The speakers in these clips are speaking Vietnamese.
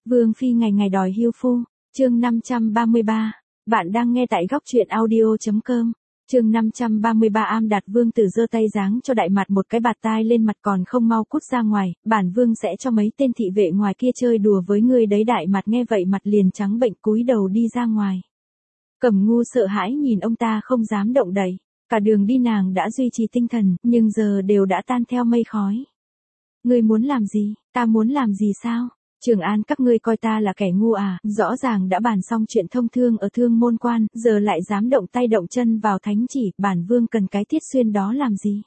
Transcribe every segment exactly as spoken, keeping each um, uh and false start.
Vương phi ngày ngày đòi hưu phu, chương năm trăm ba mươi ba. Bạn đang nghe tại góc truyện audio chấm com. Chương năm trăm ba mươi ba. Am Đạt Vương Tử giơ tay giáng cho Đại Mạt một cái bạt tai lên mặt, còn không mau cút ra ngoài, bản vương sẽ cho mấy tên thị vệ ngoài kia chơi đùa với ngươi đấy. Đại Mạt nghe vậy mặt liền trắng bệnh cúi đầu đi ra ngoài. Cẩm Ngu sợ hãi nhìn ông ta không dám động đậy, cả đường đi nàng đã duy trì tinh thần, nhưng giờ đều đã tan theo mây khói. Ngươi muốn làm gì, ta muốn làm gì sao? Trường An các ngươi coi ta là kẻ ngu à, rõ ràng đã bàn xong chuyện thông thương ở Thương Môn Quan, giờ lại dám động tay động chân vào thánh chỉ, bản vương cần cái Tiết Xuyên đó làm gì?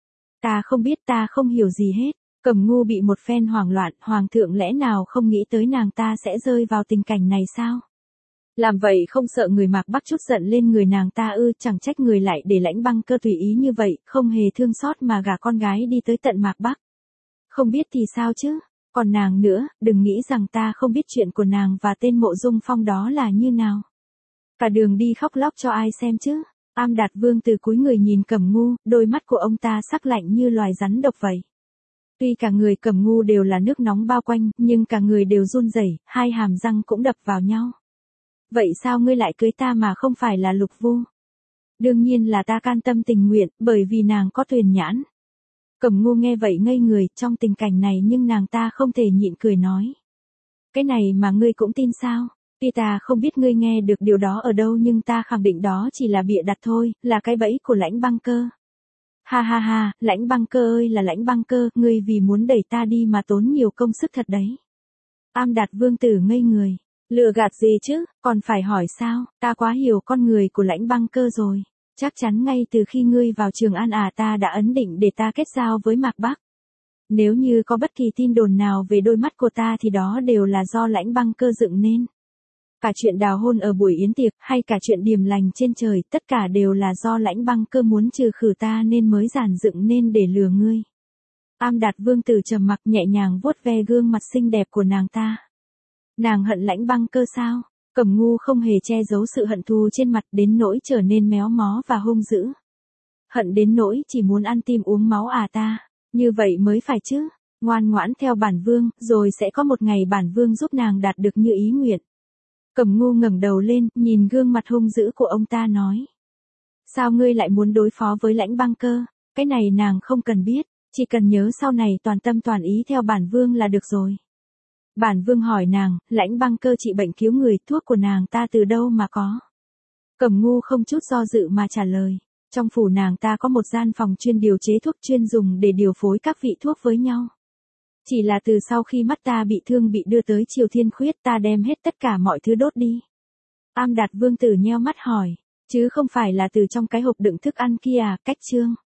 Ta không biết, ta không hiểu gì hết. Cẩm Ngu bị một phen hoảng loạn, hoàng thượng lẽ nào không nghĩ tới nàng ta sẽ rơi vào tình cảnh này sao? Làm vậy không sợ người Mạc Bắc chút giận lên người nàng ta ư? Chẳng trách người lại để Lãnh Băng Cơ tùy ý như vậy, không hề thương xót mà gả con gái đi tới tận Mạc Bắc. Không biết thì sao chứ? Còn nàng nữa, đừng nghĩ rằng ta không biết chuyện của nàng và tên Mộ Dung Phong đó là như nào. Cả đường đi khóc lóc cho ai xem chứ? Am Đạt Vương từ cúi người nhìn Cẩm Ngu, đôi mắt của ông ta sắc lạnh như loài rắn độc vậy. Tuy cả người Cẩm Ngu đều là nước nóng bao quanh, nhưng cả người đều run rẩy, hai hàm răng cũng đập vào nhau. Vậy sao ngươi lại cưới ta mà không phải là Lục Vu? Đương nhiên là ta can tâm tình nguyện, bởi vì nàng có tuyền nhãn. Cẩm Ngu nghe vậy ngây người, trong tình cảnh này nhưng nàng ta không thể nhịn cười nói. Cái này mà ngươi cũng tin sao? Tuy ta không biết ngươi nghe được điều đó ở đâu, nhưng ta khẳng định đó chỉ là bịa đặt thôi, là cái bẫy của Lãnh Băng Cơ. Ha ha ha, Lãnh Băng Cơ ơi là Lãnh Băng Cơ, ngươi vì muốn đẩy ta đi mà tốn nhiều công sức thật đấy. Am Đạt Vương Tử ngây người. Lừa gạt gì chứ, còn phải hỏi sao, ta quá hiểu con người của Lãnh Băng Cơ rồi. Chắc chắn ngay từ khi ngươi vào Trường An à ta đã ấn định để ta kết giao với Mạc Bắc. Nếu như có bất kỳ tin đồn nào về đôi mắt của ta thì đó đều là do Lãnh Băng Cơ dựng nên. Cả chuyện đào hôn ở buổi yến tiệc hay cả chuyện điềm lành trên trời, tất cả đều là do Lãnh Băng Cơ muốn trừ khử ta nên mới giản dựng nên để lừa ngươi. Am Đạt Vương Tử trầm mặc nhẹ nhàng vuốt ve gương mặt xinh đẹp của nàng ta. Nàng hận Lãnh Băng Cơ sao? Cẩm Ngu không hề che giấu sự hận thù trên mặt đến nỗi trở nên méo mó và hung dữ. Hận đến nỗi chỉ muốn ăn tim uống máu à ta? Như vậy mới phải chứ? Ngoan ngoãn theo bản vương, rồi sẽ có một ngày bản vương giúp nàng đạt được như ý nguyện. Cẩm Ngu ngẩng đầu lên, nhìn gương mặt hung dữ của ông ta nói. Sao ngươi lại muốn đối phó với Lãnh Băng Cơ? Cái này nàng không cần biết, chỉ cần nhớ sau này toàn tâm toàn ý theo bản vương là được rồi. Bản vương hỏi nàng, Lãnh Băng Cơ trị bệnh cứu người, thuốc của nàng ta từ đâu mà có? Cẩm Ngu không chút do dự mà trả lời. Trong phủ nàng ta có một gian phòng chuyên điều chế thuốc, chuyên dùng để điều phối các vị thuốc với nhau. Chỉ là từ sau khi mắt ta bị thương bị đưa tới Triều Thiên Khuyết, ta đem hết tất cả mọi thứ đốt đi. Am Đạt Vương Tử nheo mắt hỏi, chứ không phải là từ trong cái hộp đựng thức ăn kia à? Cách chương.